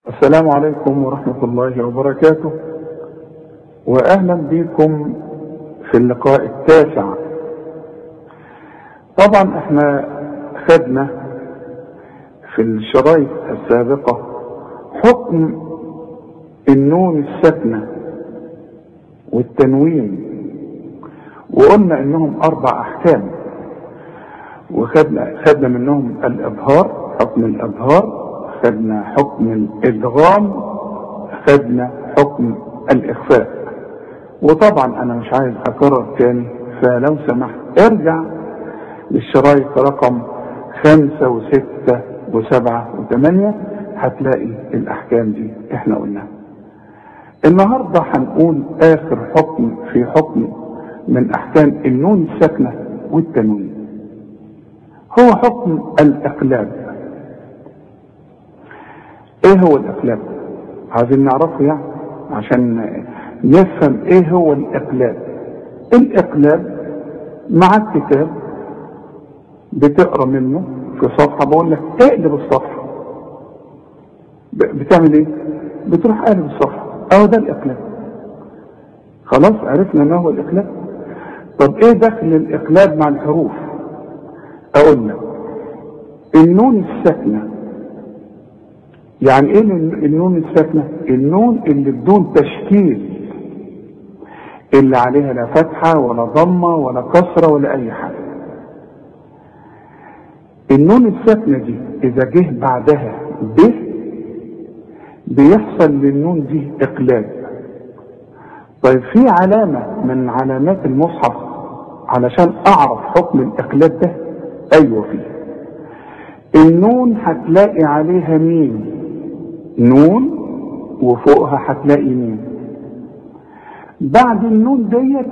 السلام عليكم ورحمة الله وبركاته، وأهلا بكم في اللقاء التاسع. طبعا احنا خدنا في الشرايط السابقة حكم النون الساكنة والتنوين، وقلنا انهم 4 احكام، وخدنا منهم الابهار، حكم الابهار، خدنا حكم الادغام، خدنا حكم الاخفاء. وطبعا انا مش عايز اكرر تاني، فلو سمحت ارجع للشرايط رقم 5 و6 و7 و8، هتلاقي الاحكام دي احنا قلناها. النهارده هنقول اخر حكم في حكم من احكام النون الساكنه والتنوين، هو حكم الاقلاب. ايه هو الاقلاب؟ عايزين نعرفه يعني عشان نفهم ايه هو الاقلاب. الاقلاب معاك كتاب بتقرا منه في صفحه، بقول لك اقلب الصفحه، بتعمل ايه؟ بتروح قالب الصفحه، اهو ده الاقلاب. خلاص عرفنا ما هو الاقلاب. طب ايه دخل الاقلاب مع الحروف؟ اقول لك النون الساكنه. يعني ايه النون الساكنه؟ النون اللي بدون تشكيل، اللي عليها لا فتحه ولا ضمه ولا كسره ولا اي حاجه. النون الساكنه دي اذا جه بعدها ب بيحصل للنون دي اقلاب. طيب في علامه من علامات المصحف علشان اعرف حكم الاقلاب ده؟ ايوه فيه. النون هتلاقي عليها ميم، نون وفوقها هتلاقي ميم. بعد النون ديت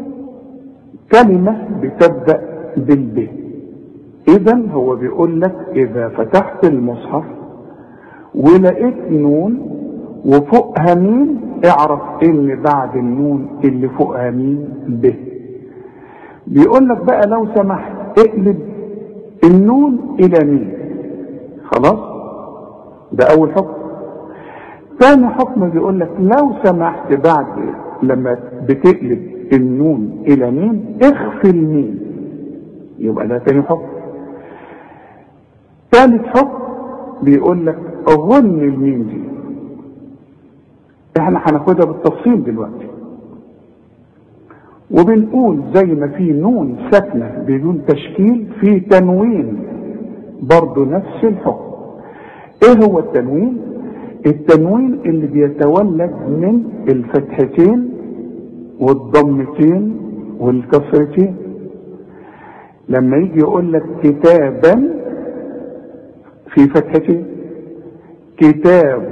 كلمه بتبدا بالب. اذا هو بيقول لك اذا فتحت المصحف ولقيت نون وفوقها ميم، اعرف ان بعد النون اللي فوقها ميم ب. بيقول لك بقى لو سمحت اقلب النون الى ميم. خلاص ده اول حكم. ثاني حكم بيقول لك لو سمحت بعد لما بتقلب النون الى ميم اخفي الميم، يبقى ده ثاني حكم. ثالث حكم بيقول لك غن الميم دي، احنا هناخدها بالتفصيل دلوقتي. وبنقول زي ما في نون ساكنه بدون تشكيل، في تنوين برضه نفس الحكم. ايه هو التنوين؟ التنوين اللي بيتولد من الفتحتين والضمتين والكسرتين. لما يجي يقول لك كتابا في فتحتين، كتاب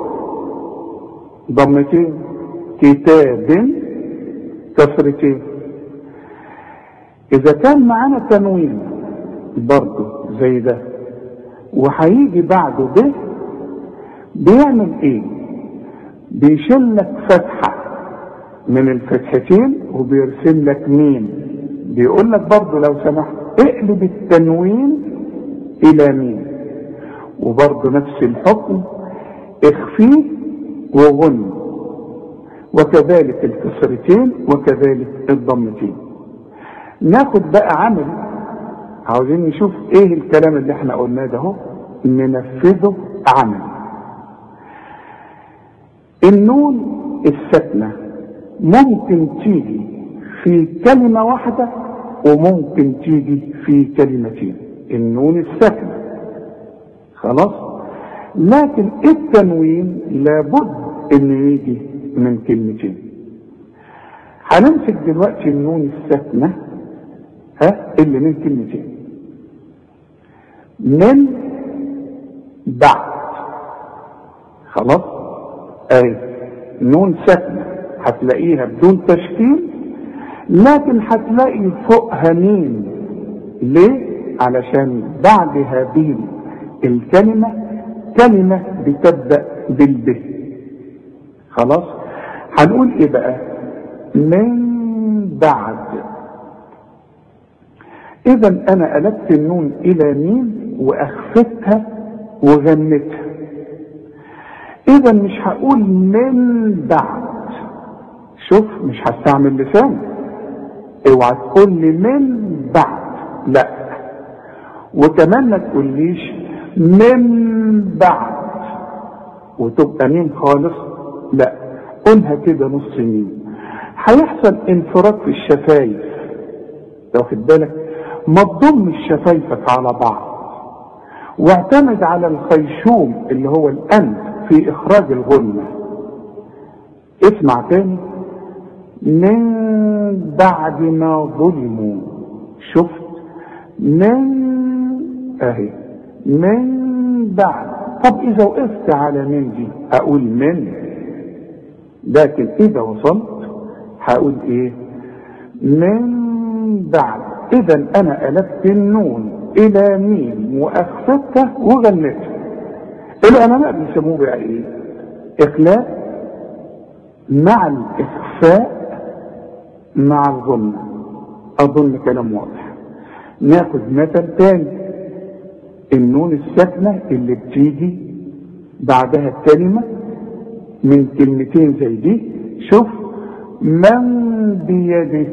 ضمتين، كتاب كسرتين. اذا كان معانا تنوين برضه زي ده وهيجي بعده ب، بيعمل ايه؟ بيشيل لك فتحه من الفتحتين وبيرسم لك ميم. بيقول لك برضه لو سمحت اقلب التنوين الى ميم، وبرضه نفس الحكم اخفيه وغن، وكذلك الكسرتين وكذلك الضمتين. ناخد بقى عمل، عاوزين نشوف ايه الكلام اللي احنا قلناه ده اهو ننفذه عمل. النون الساكنه ممكن تيجي في كلمه واحده وممكن تيجي في كلمتين، النون الساكنه. خلاص، لكن التنوين لابد انه يجي من كلمتين. هنمسك دلوقتي النون الساكنه اللي من كلمتين. من بعد، خلاص، اي نون ساكنه هتلاقيها بدون تشكيل، لكن هتلاقي فوقها ميم. ليه؟ علشان بعد هذه الكلمه كلمه بتبدا بالب. خلاص، هنقول ايه بقى؟ من بعد. اذا انا قلبت النون الى ميم واخفتها وغنتها. اذا مش هقول من بعد. شوف، مش هستعمل لسان. اوعى تقول لي من بعد، لا. وكمان ما تقوليش من بعد وتبقى مين خالص، لا. قولها كده نص مين. هيحصل انفراج في الشفايف، واخد بالك؟ ما تضمش شفايفك على بعض، واعتمد على الخيشوم اللي هو الانف في اخراج الغنة. اسمع تاني، من بعد ما ظلموا. شفت؟ من اهي من بعد. طب اذا وقفت على من دي اقول من، لكن اذا وصلت هقول ايه؟ من بعد. اذا انا قلبت النون الى ميم واخفتها وغنيتها. العلماء بيسموه بقى ايه؟ اخلاء مع الاخفاء مع الظن. اظن كلام واضح. ناخد مثل تاني، النون الساكنه اللي بتيجي بعدها الكلمه من كلمتين زي دي. شوف، من بيده.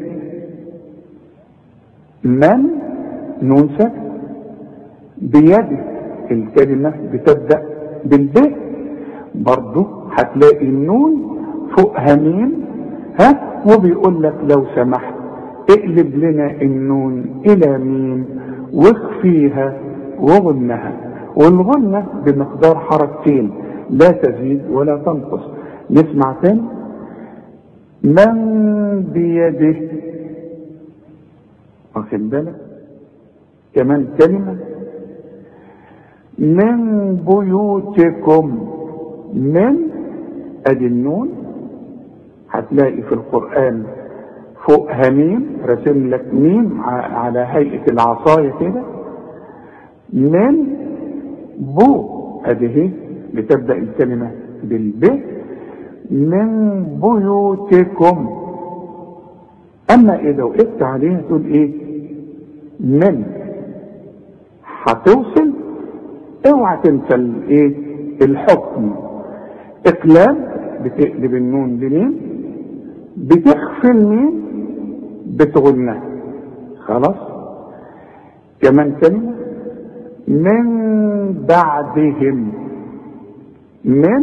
من نون ساكنه، بيده الكلمه بتبدا بالب، برضه هتلاقي النون فوقها ميم، وبيقول لك لو سمحت اقلب لنا النون الى ميم واخفيها وغنها. والغنة بمقدار حركتين لا تزيد ولا تنقص. نسمع تاني، من بيده. واخد بالك؟ كمان كلمة، من بيوتكم. من ادي النون هتلاقي في القرآن فوقها ميم، رسم لك ميم على هيئة العصاية كده. من بو ادي هي بتبدأ الكلمة بالب. من بيوتكم. اما اذا وقفت عليها تقول ايه؟ من. هتوصل، اوعى تنسى الايه؟ الحكم. اقلاب، بتقلب النون لمين، بتخفي الميم، بتغنها. خلاص. كمان كلمة، من بعدهم. من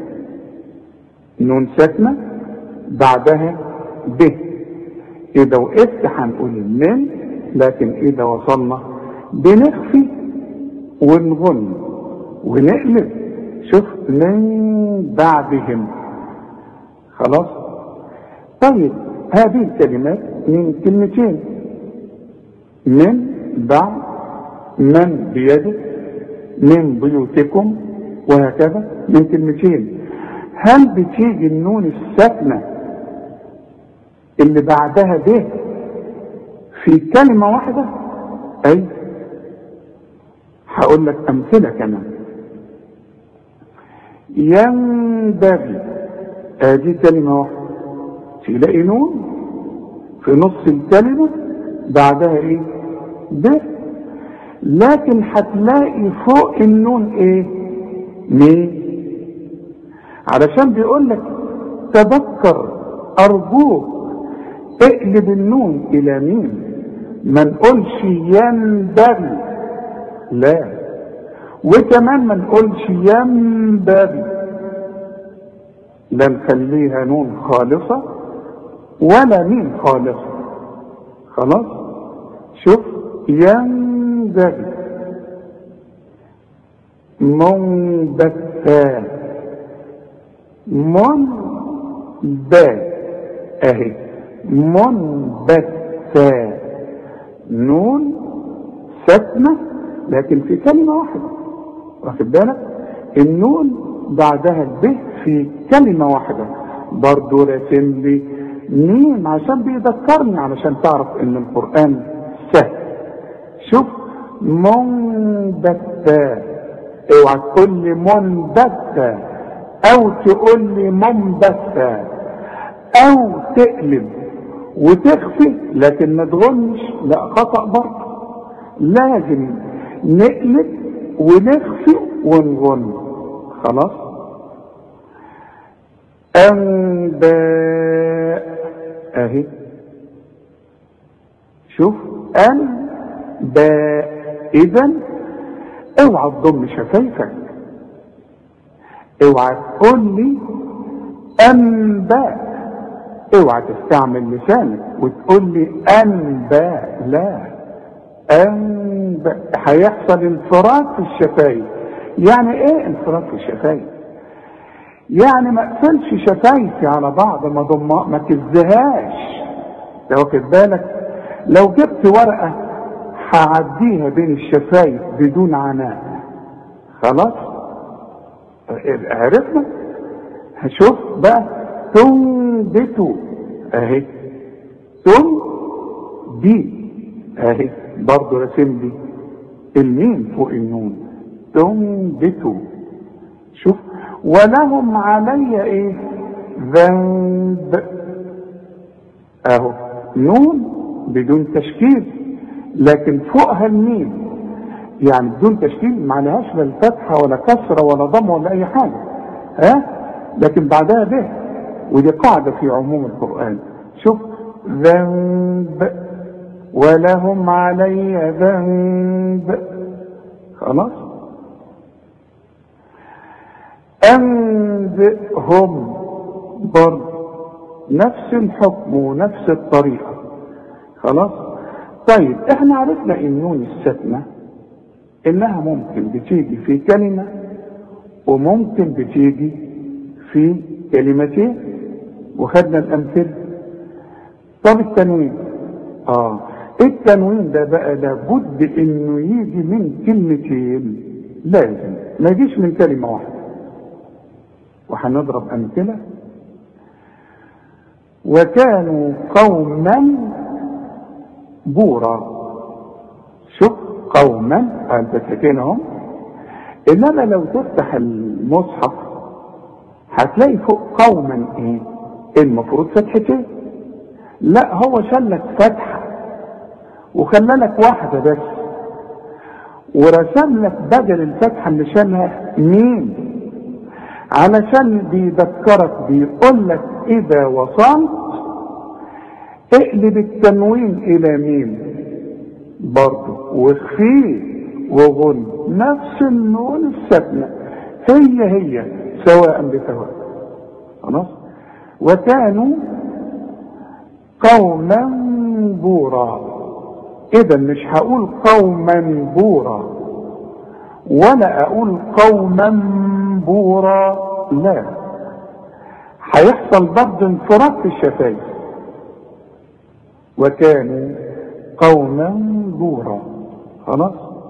نون ساكنة بعدها ب. اذا وقفت هنقول من، لكن اذا وصلنا بنخفي ونغن ونقلب. شوف، من بعدهم. خلاص. طيب، هذه الكلمات من كلمتين، من بعد، من بيده، من بيوتكم، وهكذا من كلمتين. هل بتيجي النون الساكنة اللي بعدها به في كلمة واحدة؟ اي، هقول لك امثلة كمان. ينبغي، ادي كلمة واحدة، تلاقي نون في نص الكلمة بعدها ايه؟ به. لكن هتلاقي فوق النون ايه؟ مين. علشان بيقول لك تذكر ارجوك اقلب النون الى مين، ما نقولش ينبغي، لا. وكمان ما نقولش ينبغي، لا نخليها نون خالصة ولا ميم خالصة. خلاص. شوف، ينبغي. منبثا. منبث اهي، منبثا. نون ساكنة لكن في كلمة واحدة. واخد بالك؟ النون بعدها الب في كلمة واحدة. برضو راسم لي ميم عشان بيذكرني، علشان تعرف ان القرآن سهل. شوف، منبثا. اوعى تقول لي منبثا او تقول لي منبثا او تقلب وتخفي لكن ما تغنش، لا، خطأ برضه. لازم نقلب ونخفي ونغن. خلاص. أنباء اهي، شوف أنباء. إذا اوعى تضم شفايفك، اوعى تقول لي أنباء، اوعى تستعمل لسانك وتقول لي أنباء، لا، أنباء. هيحصل انفراد في الشفايف. يعني ايه انفراد في الشفايف؟ يعني ما اقفلش شفايفي على بعض، ما تزهاش. لو واخد بالك، لو جبت ورقة هعديها بين الشفايف بدون عناء، خلاص عرفنا. هشوف بقى تنبتوا اهي، دي اهي برضه رسم لي الميم فوق النون، تنبتوا. شوف، ولهم علي ايه؟ ذنب اهو، نون بدون تشكيل لكن فوقها الميم، يعني بدون تشكيل، ما عليهاش لا الفتحه ولا كسره ولا ضم ولا اي حاجه، لكن بعدها به، ودي قاعده في عموم القران. شوف، ذنب ولهم علي ذنب، خلاص. أنبئهم برضه نفس الحكم ونفس الطريقة، خلاص. طيب احنا عرفنا النون الساكنة انها ممكن بتيجي في كلمة وممكن بتيجي في كلمتين، وخدنا الامثله. طب التنوين، التنوين ده بقى لابد انه يجي من كلمتين، لازم ما يجيش من كلمة واحدة. وهنضرب امثلة. وكانوا قوما بورا. شوف، قوما انت ساكنهم، انما لو تفتح المصحف هتلاقي فوق قوما ايه؟ المفروض فتحتين. لا، هو شلك فتحة وخلالك واحدة بس، ورسم لك بدل الفتحة اللي شالها ميم، علشان بيذكرك، بيقول لك اذا وصلت اقلب التنوين الى ميم برضه، واخفيه وغن نفس النون الساكنة، هي سواء بسواء، خلاص. وكانوا قوما بورا. اذا مش هقول قوما بورا ولا اقول قوما بورا، لا، هيحصل برضه انفراد في الشفايف. وكانوا قوما بورا، خلاص.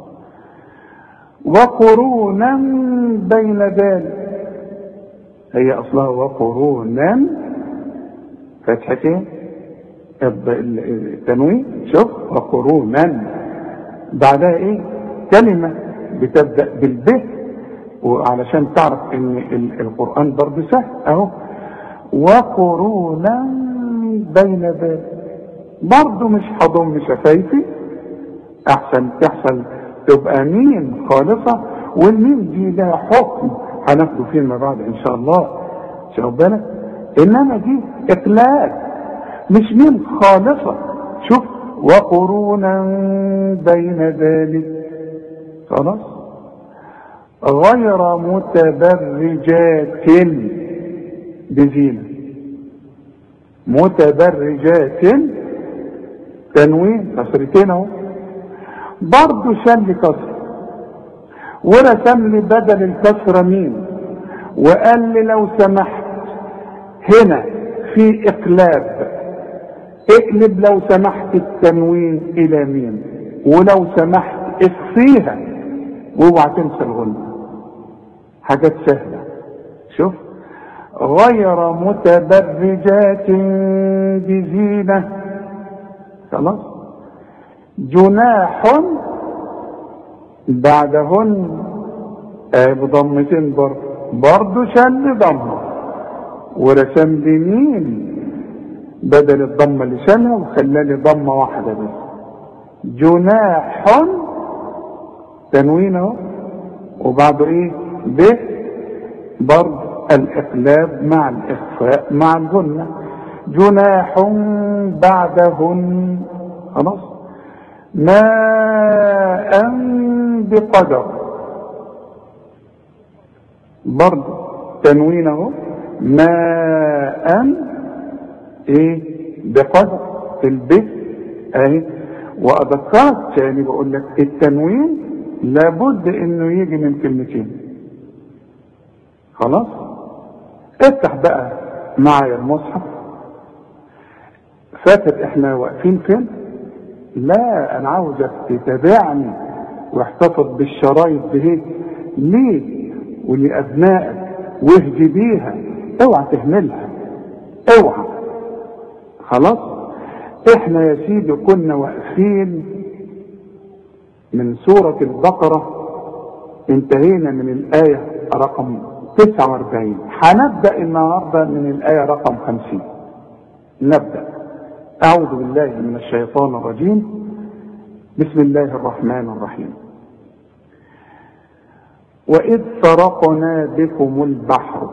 وقرونا بين ذلك، هي اصلها وقرونا فتحتين التنوين. شوف، وقرونا بعدها ايه؟ كلمة بتبدأ بالب، وعلشان تعرف ان القرآن برضه سهل اهو. وقرونا بين ذلك، برضه مش هضم شفايفي، احسن تحصل تبقى ميم خالصة، والميم دي لها حكم هناخده فيما بعد ان شاء الله، شوف بالك. انما دي اقلال، مش ميم خالصة. شوف، وقرونا بين ذلك، خلاص. غير متبرجات بزينة، متبرجات تنوين كسرتين اهو، برضه شل كسر، ورسم لي بدل الكسرة ميم، وقال لي لو سمحت هنا في اقلاب، اقلب لو سمحت التنوين الى ميم، ولو سمحت اخفيها واوعى تنسى الغنة. حاجات سهلة. شوف، غير متبرجات بزينة، خلاص. جناح بعدهن بضمتين برضه شل ضمه، ورسم لي ميم بدل الضمه اللي شالها وخلالي ضمه واحده بس. جناح تنوين اهو، وبعده ايه؟ ب برضه الإقلاب مع الإخفاء مع الغنة. جناح بعدهن، خلاص. ماء بقدر، برضه تنوينه ماء ايه بقدر في البيت اهي. واذكرك تاني بقول لك التنوين لابد انه يجي من كلمتين. خلاص، افتح بقى معايا المصحف. فاكر احنا واقفين فين؟ لا، انا عاوزك تتابعني واحتفظ بالشرايط دي ليه ولابنائك واهدي بيها، اوعى تهملها، اوعى. خلاص، احنا يا سيدي كنا واقفين من سورة البقرة، انتهينا من الآية رقم 49. هنبدأ النهاردة من الآية رقم 50. نبدأ. أعوذ بالله من الشيطان الرجيم. بسم الله الرحمن الرحيم. وإذ فرقنا بكم البحر.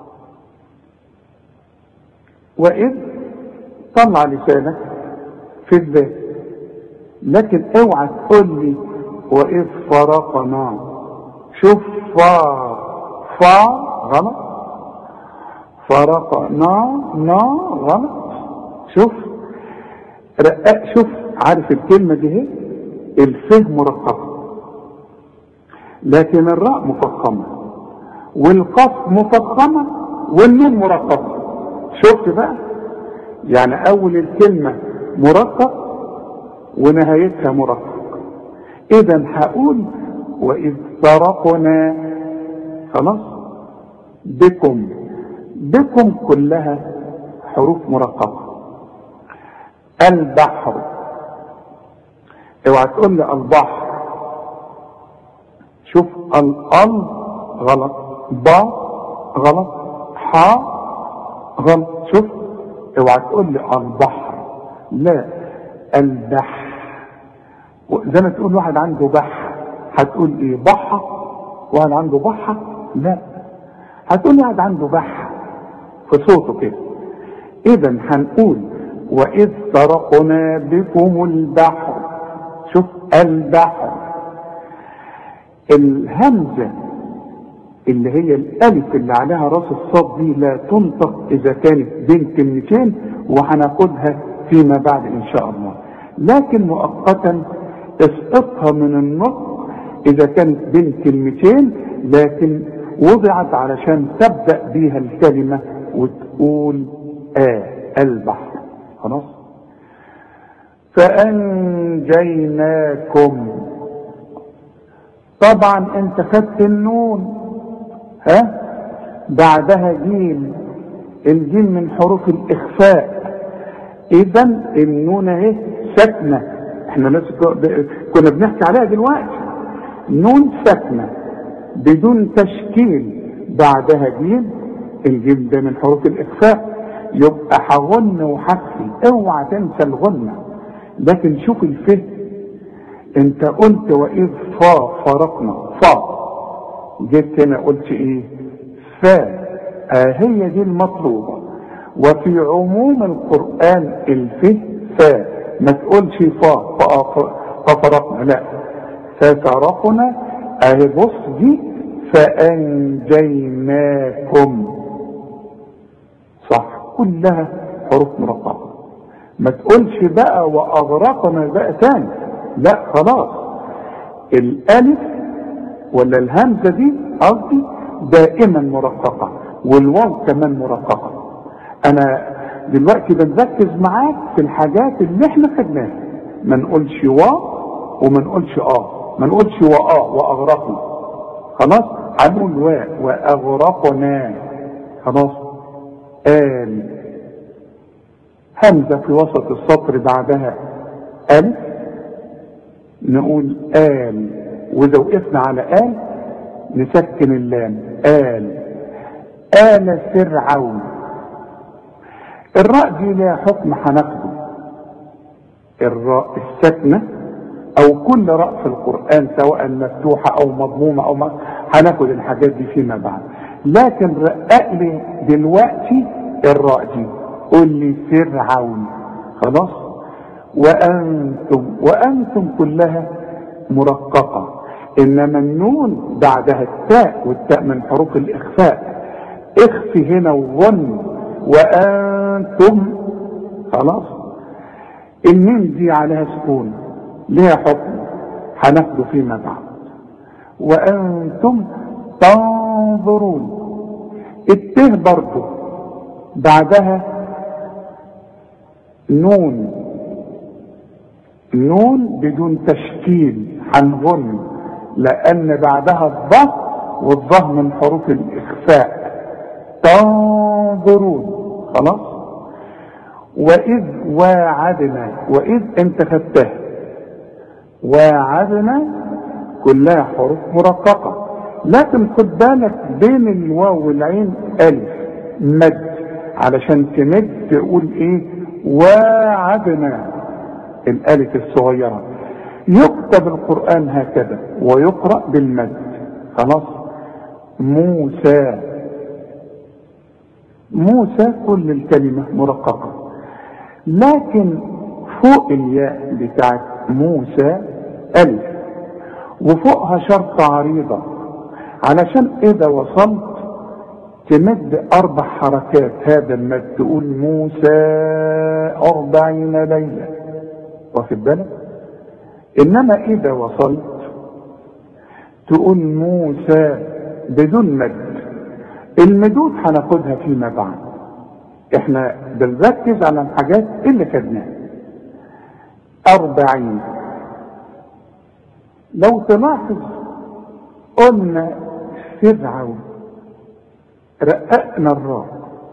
وإذ طلع لسانك في الذات، لكن اوعى تقول لي وإذ فرقنا. شوف فا غلط، فرقنا غلط. شوف رقاق، شوف عارف الكلمة دي هي الفه مرققة، لكن الراء مفخمة والقاف مفخمة والنون مرققة. شفت بقى؟ يعني اول الكلمة مرقق ونهايتها مرقق. اذا هقول واذ فرقنا، خلاص. بكم كلها حروف مرققة. البحر، اوعى تقول لي البحر. شوف ال غلط، با غلط، حا غلط. شوف، اوعى تقول لي البحر، لا، البحر. زي ما تقول واحد عنده بحر، هتقول ايه؟ بحة. واحد عنده بحة؟ لا، هتقول واحد عنده بحة في صوته كده. اذا هنقول واذ فرقنا بكم البحر. شوف البحر. الهمزة اللي هي الالف اللي عليها راس الصاد دي لا تنطق اذا كانت بين كلمتين، وهناخدها فيما بعد ان شاء الله. لكن مؤقتا اسقطها من النطق اذا كانت بين كلمتين، لكن وضعت علشان تبدأ بيها الكلمة وتقول البحر. خلاص. فأنجيناكم. طبعا انت خدت النون، بعدها جيم. الجيم من حروف الإخفاء، اذا النون اهي ساكنة. احنا لسه كنا بنحكي عليها دلوقتي. نون ساكنة بدون تشكيل، بعدها جيم. الجيم ده من حروف الإخفاء، يبقى هغن وحكي، اوعى تنسى الغنة. لكن شوف الفه، انت قلت واذ فرقنا، جيت هنا قلت ايه؟ فا. هي دي المطلوبة. وفي عموم القرآن الفه فا، ما تقولش ففرقنا، لا، ففرقنا. اهي بص دي فأنجيناكم، صح، كلها حروف مرققة. ما تقولش بقى وأغرقنا بقى تاني، لا، خلاص. الألف ولا الهمزة دي قصدي دائما مرققة، والواو كمان مرققة. أنا دلوقتي بنركز معاك في الحاجات اللي احنا خدناها. ما نقولش وما نقولش ما نقولش وأغرقنا. خلاص، هنقول وأغرقنا. خلاص. همزة في وسط السطر بعدها ألف، نقول وإذا وقفنا على نسكن اللام. آل فرعون. الراء دي لها حكم هناخده. الراء الساكنة أو كل راء في القرآن سواء مفتوحة أو مضمومة هناخد الحاجات دي فيما بعد. لكن رقق لي دلوقتي الراء دي، قول لي فرعون. خلاص. وأنتم كلها مرققة، إنما النون بعدها التاء، والتاء من حروف الإخفاء. اخفي هنا وظن وأنتم. خلاص. الميم دي عليها سكون، ليها حكم هناخده فيما بعد. وأنتم تنظرون. الته برضو بعدها نون بدون تشكيل، هنغن لأن بعدها الظه، والظه من حروف الإخفاء. تنظرون. خلاص. وإذ واعدنا، وإذ انت خدتها، واعدنا كلها حروف مرققة، لكن خد بالك بين الواو والعين ألف مد، علشان تمد تقول ايه؟ واعدنا. الألف الصغيرة. يكتب القرآن هكذا ويقرأ بالمد. خلاص. موسى كل الكلمة مرققة، لكن فوق الياء بتاعت موسى ألف، وفوقها شرطة عريضة، علشان إذا وصلت تمد 4 حركات هذا المد، تقول موسى 40 ليلة، واخد بالك؟ إنما إذا وصلت تقول موسى بدون مد. المدود هناخدها فيما بعد، احنا بنركز على الحاجات اللي خدناها. 40. لو تلاحظ قلنا فرعون، رققنا الراء،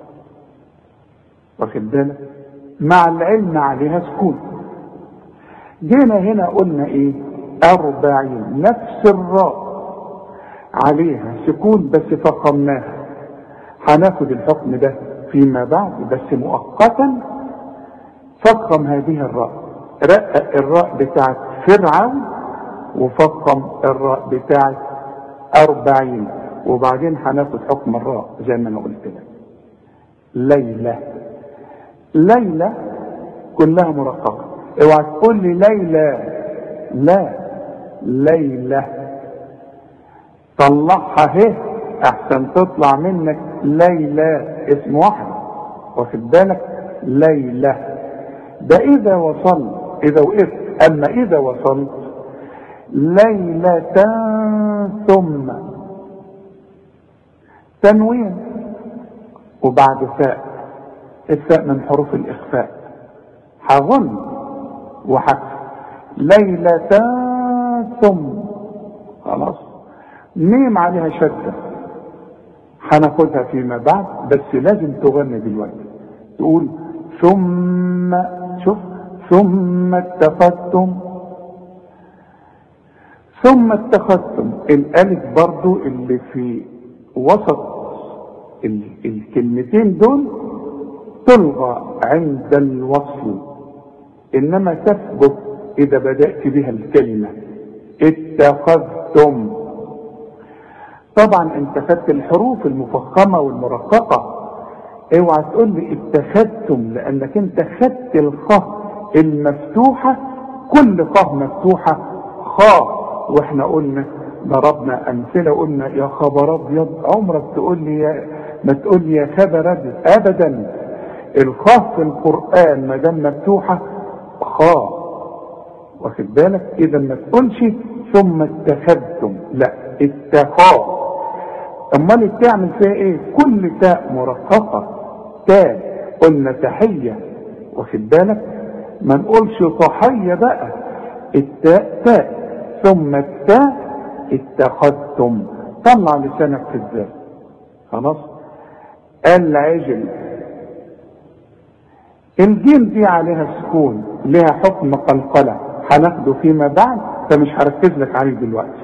واخد بالك؟ مع العلم عليها سكون. جينا هنا قلنا ايه؟ 40، نفس الراء عليها سكون بس فخمناها. هناخد الحكم ده فيما بعد، بس مؤقتا فخم هذه الراء. رقق الراء بتاعت فرعون وفخم الراء بتاعت 40، وبعدين هناخد حكم الراء زي ما انا قلت لك. ليلة كلها مرققة. اوعى تقول لي ليلى، لا، ليلة. طلعها اهي احسن تطلع منك ليلى اسم واحد، واخد بالك؟ ليلة ده اذا وصلت، اذا وقفت. اما اذا وصلت ليلة ثم تنوين وبعد فاء. الفاء من حروف الاخفاء، هظن وحذف. ليلة ثم. خلاص. ميم عليها شدة، هناخدها فيما بعد، بس لازم تغني دلوقتي. تقول ثم، شوف، ثم اتخذتم. الالف برضو اللي في وسط الكلمتين دول تلغى عند الوصل، انما تثبت اذا بدأت بها الكلمة. اتخذتم. طبعا انت خدت الحروف المفخمة والمرققة. اوعى تقول لي اتخذتم، لانك انت خدت الخاء المفتوحة، كل خاء مفتوحة خاء. واحنا قلنا ضربنا امثلة، قلنا يا خبر ابيض، عمرك تقول لي ما تقول لي يا خبر ابيض ابدا. الخاء في القرآن ما دام مفتوحة خاء، واخد بالك؟ اذا ما تقولش ثم اتخذتم، لا، اتخاذ. امال تعمل فيها ايه؟ كل تاء مرققة تاء. قلنا تحية، واخد بالك؟ ما نقولش تحية بقى. التاء تاء، ثم التاء اتخذتم. طلع لسانك في الذات. خلاص. العجل. الجيم دي عليها سكون، لها حكم قلقلة، هناخده فيما بعد، فمش هركز لك عليه دلوقتي.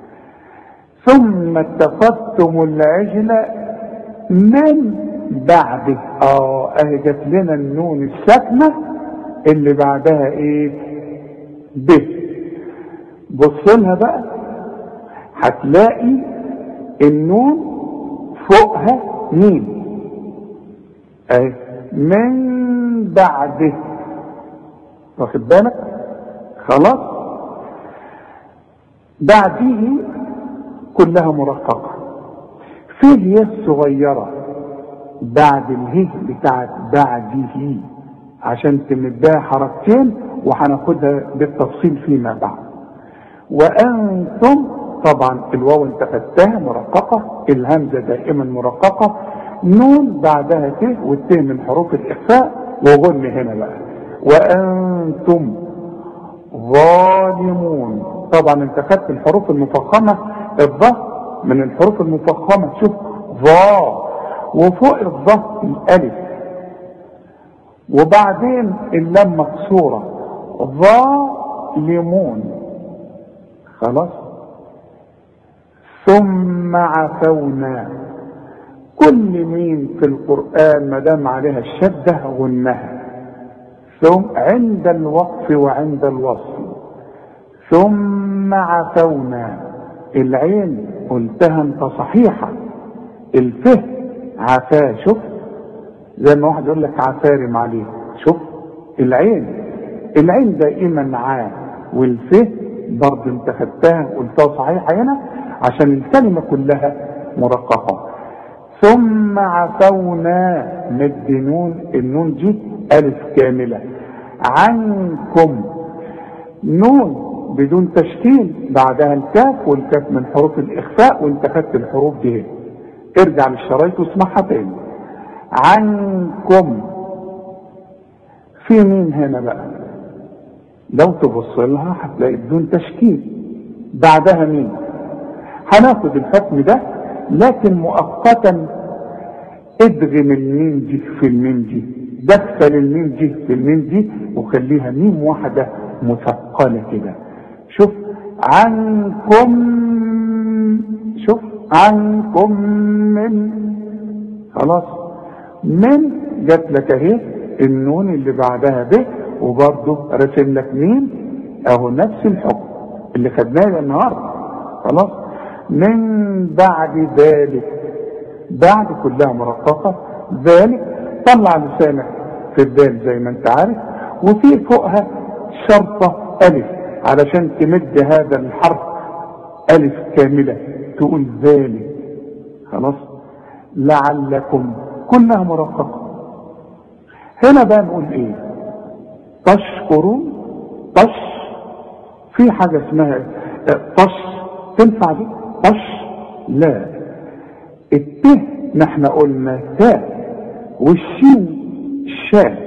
ثم اتخذتم العجل من بعده. اهي جت لنا النون الساكنة اللي بعدها ايه؟ ب. بص لها بقى، هتلاقي النون فوقها مين اهي من بعده، واخد بالك؟ خلاص. بعده كلها مرققة. في الياء الصغيرة بعد اله بتاعت بعده عشان تمدها حركتين وهناخدها بالتفصيل فيما بعد. وانتم طبعا الواو انت خدتها مرققة، الهمزة دائما مرققة، نون بعدها ت، والت من حروف الاخفاء وغن هنا بقى. وانتم ظالمون، طبعا انت خدت الحروف المفخمة، الظا من الحروف المفخمة، شوف ظا، وفوق الظا الالف، وبعدين اللام مكسورة ظالمون. خلاص. ثم عفونا، كل مين في القرآن ما دام عليها الشدة غنها، ثم عند الوقف وعند الوصل. ثم عفونا، العين قلتها انت صحيحة، الفه عفاه، شوف زي ما واحد يقول لك عفارم عليه، شوف العين دائما عا، والفه برضه انت خدتها قلتها صحيحة هنا عشان الكلمة كلها مرققة. ثم عفونا مد نون، النون دي ألف كاملة. عنكم نون بدون تشكيل بعدها الكاف، والكاف من حروف الإخفاء وانت خدت الحروف دي. ارجع للشرايط واسمعها تاني. عنكم في مين هنا بقى؟ لو تبص لها هتلاقي بدون تشكيل بعدها مين. هناخد الحكم ده لكن مؤقتا ادغم الميم دي في الميم دي، دخل الميم دي في الميم دي وخليها ميم واحدة مثقلة كده. شوف عنكم، شوف عنكم من، خلاص من جات لك اهي النون اللي بعدها ب، وبرضه رسم لك مين اهو نفس الحكم اللي خدناه النهارده. خلاص. من بعد ذلك، بعد كلها مرققة، ذلك طلع لسانك في الدال زي ما انت عارف، وفي فوقها شرطة ألف علشان تمد هذا الحرف ألف كاملة تقول ذلك. خلاص. لعلكم كلها مرققة. هنا بقى نقول ايه؟ تشكرون، في حاجة اسمها تنفع دي؟ لا، الته نحن قلنا تاء، والشين شاء،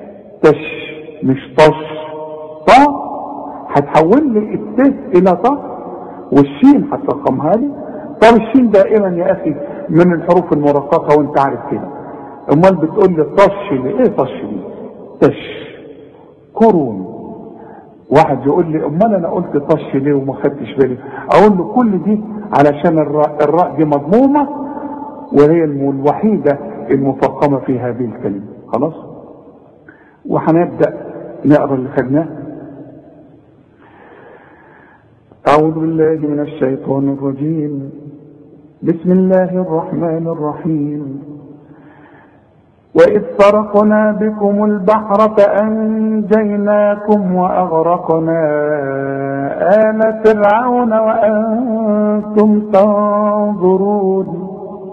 مش طا، هتحول لي الته الى طا، والشين هترقمها لي. طب الشين دائما يا اخي من الحروف المرققة وانت عارف كده، امال بتقول لي طش لي ايه؟ طش لي قرون. واحد يقول لي امال انا قلت طش ليه وما خدتش بالي؟ اقول له كل دي علشان الراء دي مضمومه وهي الوحيده المفخمه في هذه الكلمه. خلاص. وهنبدا نقرا اللي خدناه. اعوذ بالله من الشيطان الرجيم، بسم الله الرحمن الرحيم. وإذ فرقنا بكم البحر فأنجيناكم وأغرقنا آل فرعون وأنتم تنظرون.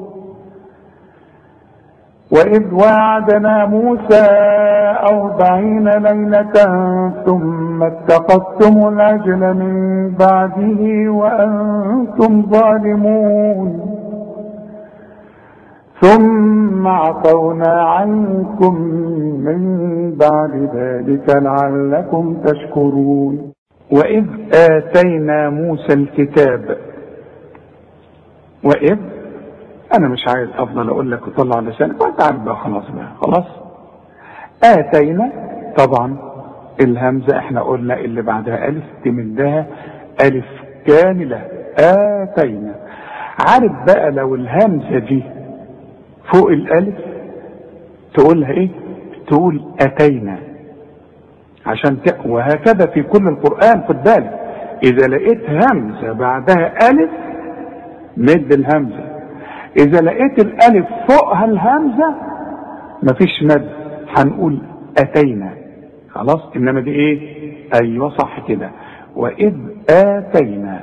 وإذ وعدنا موسى 40 ليلة ثم اتخذتم العجل من بعده وأنتم ظالمون، ثم عفونا عنكم من بعد ذلك لعلكم تشكرون. وإذ آتينا موسى الكتاب، وإذ أنا مش عايز أفضل أقول لك وطلع لسانك وأنت عارف بقى. خلاص بقى، خلاص. آتينا طبعا الهمزة احنا قلنا اللي بعدها ألف تمدها ألف كاملة. آتينا. عارف بقى لو الهمزة دي فوق الألف تقولها ايه؟ تقول أتينا عشان وهكذا في كل القرآن. خد بالك إذا لقيت همزة بعدها ألف مد الهمزة، اذا لقيت الالف فوقها الهمزة مفيش مد، هنقول اتينا خلاص. انما دي ايه؟ ايوه صح كده. واذ اتينا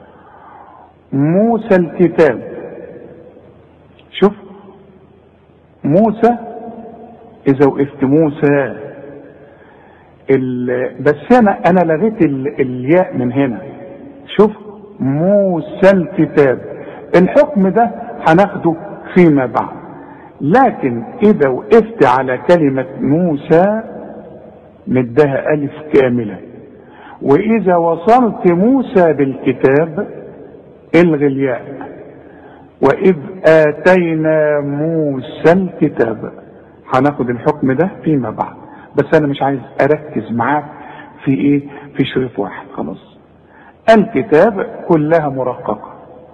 موسى الكتاب. شوف موسى اذا وقفت موسى بس انا لغيت الياء من هنا. شوف موسى الكتاب، الحكم ده هناخده فيما بعد. لكن اذا وقفت على كلمة موسى مدها الف كاملة، واذا وصلت موسى بالكتاب الغي الياء. واذ اتينا موسى الكتاب هناخد الحكم ده فيما بعد، بس انا مش عايز اركز معاك في ايه، في شريط واحد خلاص. الكتاب كلها مرققة.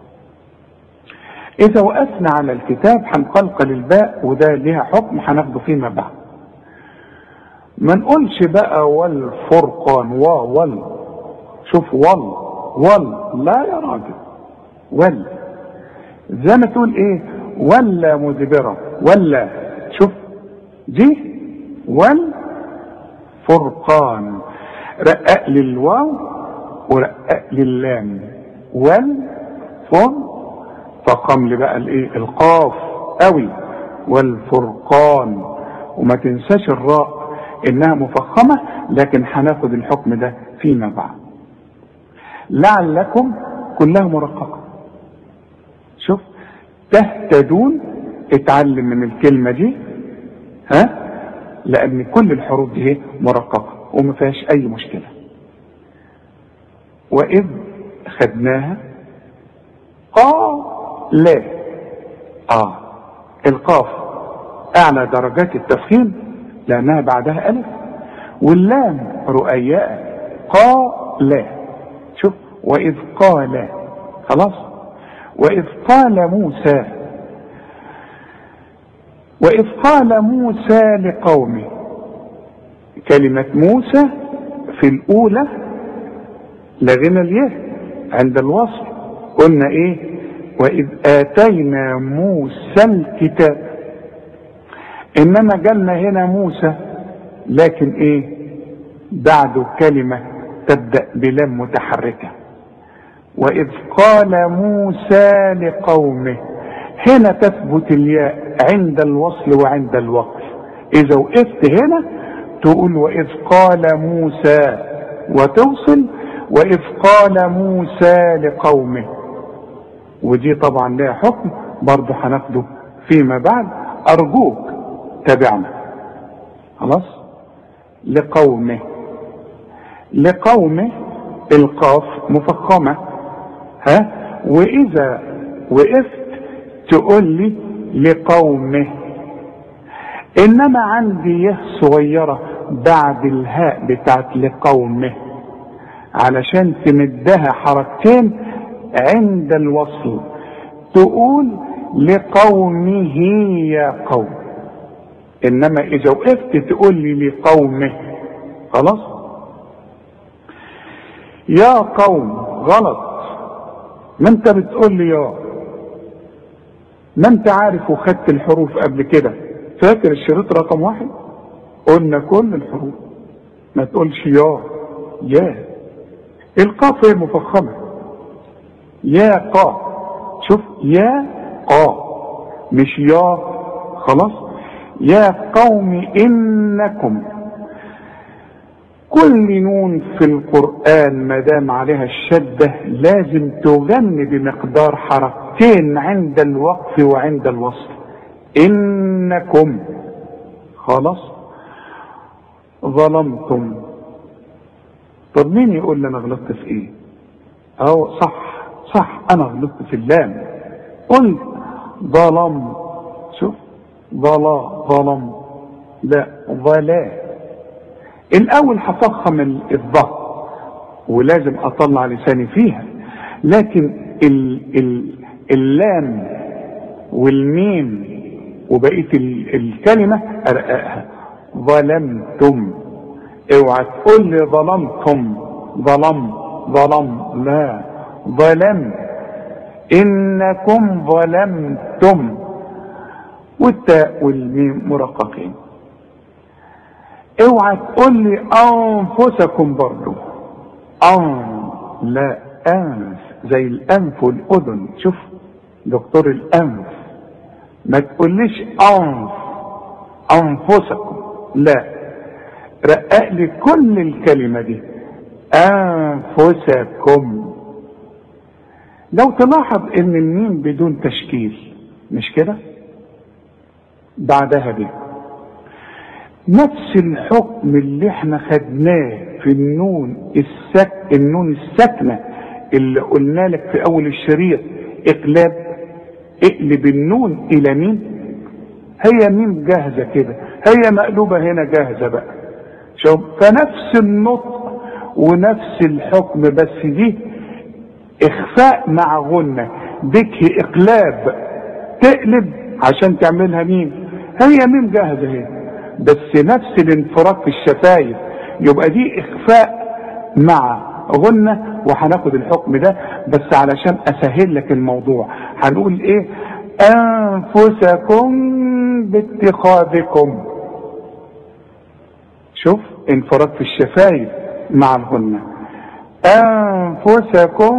اذا وقفنا على الكتاب هنقلقل الباء، وده ليها حكم هناخده فيما بعد. ما نقولش بقى والفرقان وال. شوف وال لا يا راجل، ولا زي ما تقول ايه ولا مدبرة ولا. شوف دي والفرقان، رقق للواو ورقق لللام. فقم لي بقى الايه القاف قوي، والفرقان. وما تنساش الراء انها مفخمة، لكن هناخد الحكم ده فيما بعد. لعلكم كلها مرققة. شوف تهتدون، اتعلم من الكلمة دي لان كل الحروف دي مرققة وما فيهاش اي مشكلة. واذ خدناها لا القاف اعلى درجات التفخيم لانها بعدها الف، واللام رؤياء لا. شوف واذ قال خلاص. واذ قال موسى لقومه. كلمة موسى في الاولى لغينا الياء عند الوصل، قلنا ايه واذ اتينا موسى الكتاب. انما جالنا هنا موسى لكن ايه بعده كلمة تبدأ بلام متحركة. واذ قال موسى لقومه، هنا تثبت الياء عند الوصل وعند الوقف. اذا وقفت هنا تقول واذ قال موسى وتوصل واذ قال موسى لقومه. ودي طبعا لها حكم برضه هناخده فيما بعد، ارجوك تابعنا خلاص. لقومه القاف مفخمة واذا وقفت تقول لي لقومه. انما عندي يه صغيرة بعد الهاء بتاعت لقومه علشان تمدها حركتين عند الوصل، تقول لقومه يا قوم. انما اذا وقفت تقول لي لقومه خلاص. يا قوم غلط، ما انت بتقول لي يا، ما انت عارف وخدت الحروف قبل كده. فاكر الشريط رقم 1 قلنا كل الحروف، ما تقولش يا القاف هي مفخمة. يا قا، شوف يا قا مش يا خلاص. يا قوم انكم. كل نون في القرآن ما دام عليها الشدة لازم تغني بمقدار حركتين عند الوقف وعند الوصل. انكم خلاص. ظلمتم. طب مين يقول لي انا غلطت في ايه؟ صح انا غلطت في اللام، قلت ظلم. شوف ظلم لا ظلا. الاول هفخم الضغط ولازم اطلع لساني فيها، لكن اللام والميم وبقيه الكلمه ارققها. ظلمتم. اوعى تقول لي ظلمتم ظلم لا ظلم. انكم ظلمتم، والتاء والميم مرققين. اوعى تقول لي انفسكم برضو، لا، انف زي الانف والاذن. شوف دكتور الانف، ما تقوليش انفسكم، لا، رقق لي كل الكلمة دي، انفسكم. لو تلاحظ ان الميم بدون تشكيل، مش كده؟ بعدها دي نفس الحكم اللي احنا خدناه في النون الساكنة اللي قلنا لك في اول الشريط، اقلب النون الى ميم. هي ميم جاهزة كده، هي مقلوبة هنا جاهزة بقى. شوف، فنفس النطق ونفس الحكم، بس دي اخفاء مع غنة، ديك اقلاب، تقلب عشان تعملها ميم. هي ميم جاهزة هي، بس نفس الانفراج في الشفايف، يبقى دي اخفاء مع غنة. وهناخد الحكم ده بس علشان اسهل لك الموضوع. هنقول ايه؟ انفسكم باتخاذكم. شوف، انفراج في الشفايف مع الغنة. انفسكم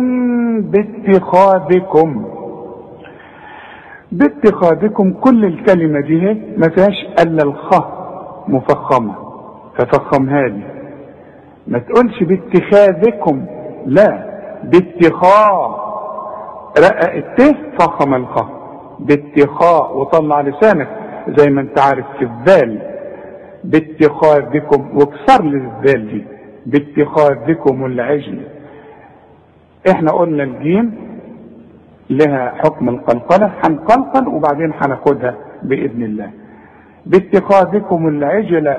باتخاذكم. كل الكلمة دي ما فيهاش الا الخاء مفخمة، ففخمها لي. ما تقولش باتخاذكم، لا، باتخاء. رقق الت، فخم الخاء، باتخاء، وطلع لسانك زي ما انت عارف في الذال، باتخاذكم، واكسر لي الذال دي، باتخاذكم العجل. احنا قلنا الجيم لها حكم القلقلة، هنقلقل وبعدين هناخدها بإذن الله. باتخاذكم العجل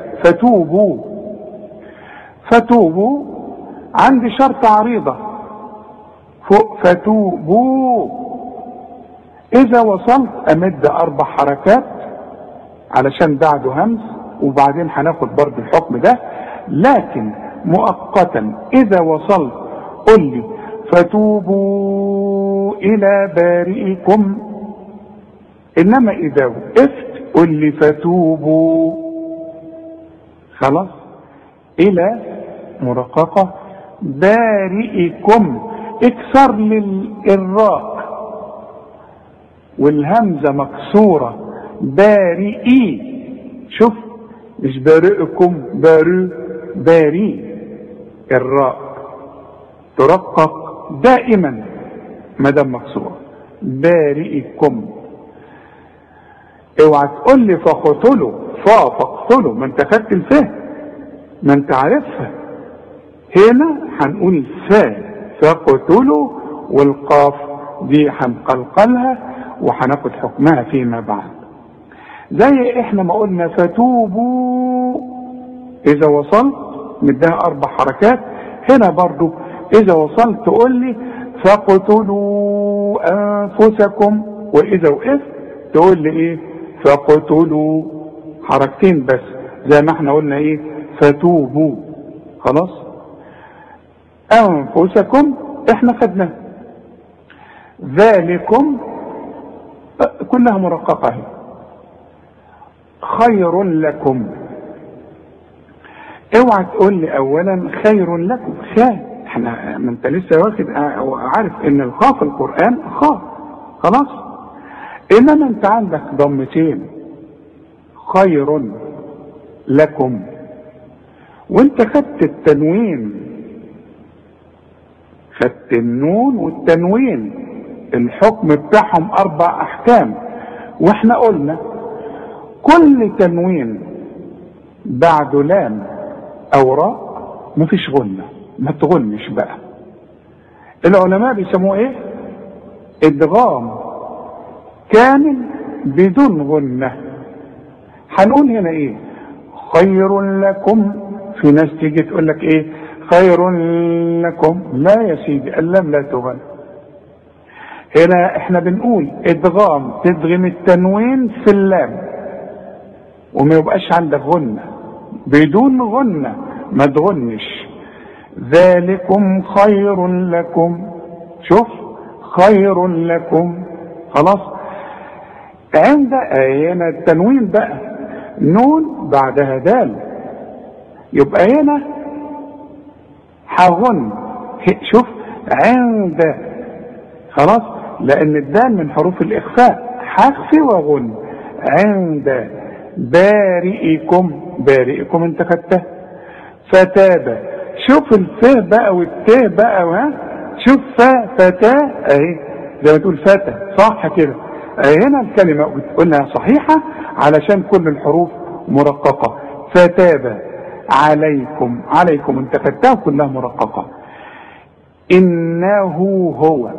فتوبوا عندي شرط عريضة فوق فتوبوا. إذا وصلت أمد 4 حركات علشان بعده همز، وبعدين هناخد برضه الحكم ده، لكن مؤقتا إذا وصلت قل لي فتوبوا إلى بارئكم. إنما إذا وقفت قل لي فتوبوا، خلاص، إلى مرققة بارئكم. اكسر للراء والهمزة مكسورة، بارئي. شوف، مش بارئكم، باري. الراء ترقق دائما ما دام مكسورة، بارئكم. اوعى تقول لي فاقتلوا، فاقتلوا، ما انت خدت الفاء، ما انت عارفها. هنا هنقول فاقتلوا، والقاف دي هنقلقلها وهناخد حكمها فيما بعد. زي احنا ما قلنا فتوبوا اذا وصلت مديها 4 حركات. هنا برضو اذا وصلت تقول لي فاقتلوا انفسكم، واذا وقفت تقول لي ايه؟ فاقتلوا، حركتين بس، زي ما احنا قلنا ايه؟ فتوبوا. خلاص، انفسكم احنا خدناها. ذلكم كلها مرققة هي. خير لكم. اوعى تقول لي اولا خير لكم، احنا ما انت لسه واخد عارف ان الخاء في القرآن خاء، خلاص. انما انت عندك ضمتين، خير لكم، وانت خدت التنوين، خدت النون والتنوين، الحكم بتاعهم 4 احكام. واحنا قلنا كل تنوين بعده لام او راء مفيش غنة، ما تغنش بقى. العلماء بيسموه ايه؟ ادغام كامل بدون غنة. هنقول هنا ايه؟ خير لكم. في ناس تيجي تقول لك ايه؟ خير لكم. لا يا سيدي، اللام لا تغن. هنا احنا بنقول ادغام، تدغم التنوين في اللام وما يبقاش عندك غنة، بدون غنة ما تغنش. ذلكم خير لكم. شوف، خير لكم. خلاص. عند هنا التنوين بقى نون بعدها دال، يبقى هنا هغن. شوف عند، خلاص، لان الدال من حروف الاخفاء، هخفي واغن. عند بارئكم، بارئكم انت خدتها. فتاب، شوف الف بقى والت بقى، ها شوف فتاه اهي زي ما تقول فتى، صح كده. هنا الكلمه قلنا صحيحه علشان كل الحروف مرققه. فتاب عليكم، عليكم انت خدتها كلها مرققه. انه هو،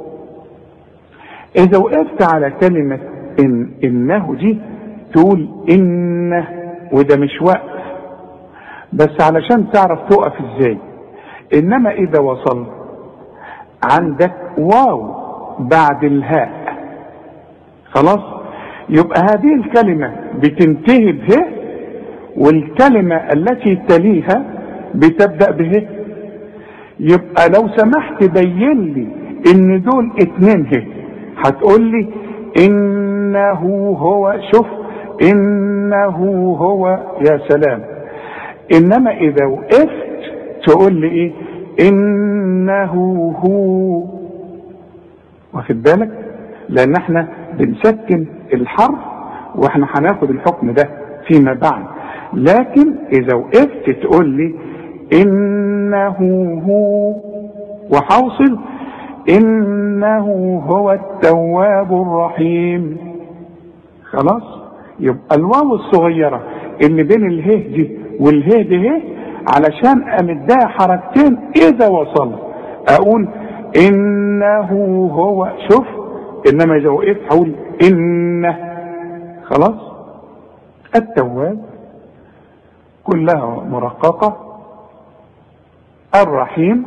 اذا وقفت على كلمه انه دي تقول انه، وده مش وقف بس علشان تعرف تقف ازاي. انما اذا وصلت عندك واو بعد الهاء، خلاص، يبقى هذه الكلمة بتنتهي به، والكلمة التي تليها بتبدأ به. يبقى لو سمحت بين لي ان دول اتنين هي، هتقول لي انه هو. شوف انه هو، يا سلام. انما اذا وقفت تقول لي ايه؟ انه هو. واخد بالك؟ لان احنا بنسكن الحرف واحنا هناخد الحكم ده فيما بعد. لكن اذا وقفت تقول لي انه هو، وحوصل انه هو التواب الرحيم. خلاص. يبقى الواو الصغيرة اللي بين اله دي واله دي هي، علشان امدها حركتين اذا وصلت اقول انه هو. شوف، انما اذا وقفت هقول انه. خلاص. التواب كلها مرققة. الرحيم،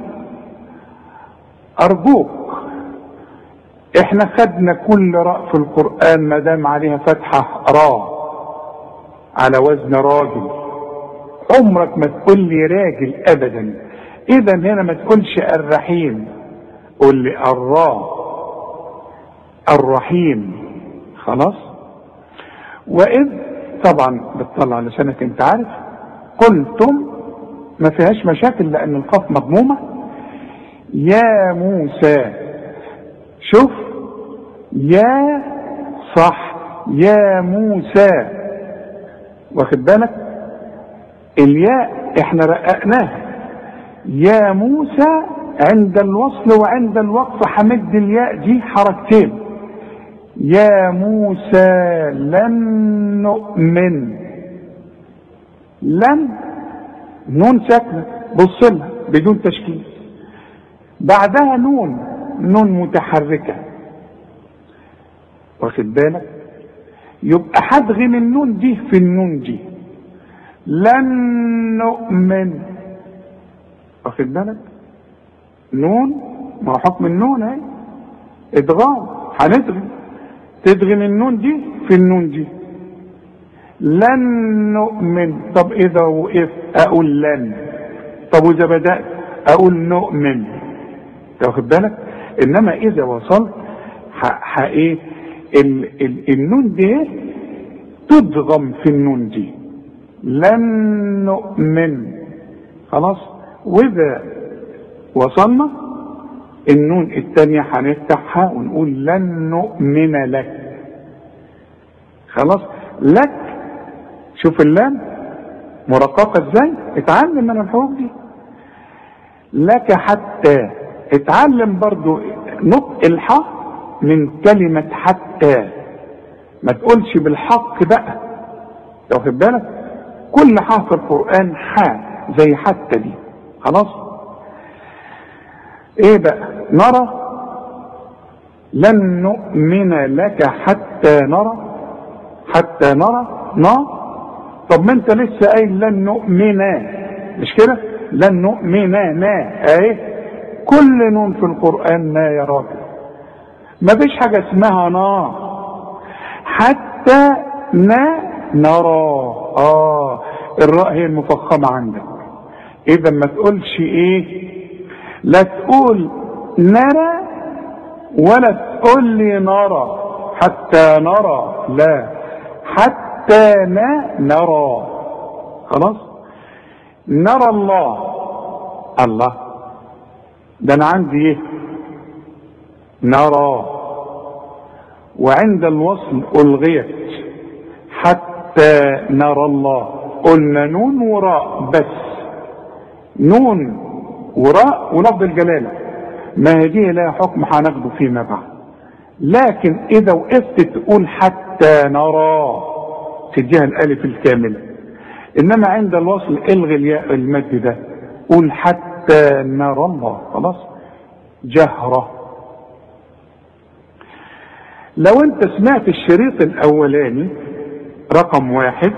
ارجوك احنا خدنا كل راء في القرآن ما دام عليها فتحة راء على وزن راجل. عمرك ما تقول لي راجل ابدا. اذا هنا ما تقولش الرحيم، قول لي الراء الرحيم. خلاص. واذ طبعا بتطلع لسانك انت عارف. قلتم ما فيهاش مشاكل لان القاف مضمومه. يا موسى، شوف يا صح، يا موسى. واخد بالك؟ الياء احنا رققناها. يا موسى عند الوصل وعند الوقف حمد الياء دي حركتين. يا موسى لن نؤمن. لن نون ساكنه، بص لها بدون تشكيل. بعدها نون متحركه. واخد بالك؟ يبقى هدغم النون دي في النون دي. لن نؤمن. واخد بالك؟ نون، ما هو حكم النون اهي ادغام، هندغم. تدغم النون دي في النون دي. لن نؤمن. طب اذا وقف اقول لن. طب واذا بدأت اقول نؤمن. واخد بالك؟ انما اذا وصلت ايه النون دي تدغم في النون دي. لن نؤمن. خلاص. واذا وصلنا النون الثانية هنفتحها ونقول لن نؤمن لك. خلاص. لك، شوف اللام مرققة ازاي. اتعلم من الحروف دي. لك حتى. اتعلم برضو نطق الحاء من كلمة حتى. ما تقولش بالحق بقى. واخد بالك؟ كل حاء في القرآن حاء زي حتى دي. خلاص. ايه بقى؟ نرى. لن نؤمن لك حتى نرى. حتى نرى. طب ما انت لسه قايل لن نؤمن، مش كده؟ لن نؤمن اهي. كل نون في القرآن نا يا راجل. ما فيش حاجة اسمها نا. حتى نرى. الراء هي المفخمة عندك. اذا ما تقولش ايه، لا تقول نرى ولا تقول لي نرى حتى نرى، لا، حتى نرى. خلاص، نرى الله. الله ده انا عندي ايه؟ نرى، وعند الوصل الغيت حتى نرى الله. قلنا نون وراء بس، نون وراء ولفظ الجلاله، ما هذه لها حكم هناخده فيما بعد. لكن اذا وقفت تقول حتى نرى تديها الالف الكامله، انما عند الوصل الغي الياء المد ده، قول حتى نرى الله. خلاص، جهره. لو انت سمعت الشريط الاولاني رقم 1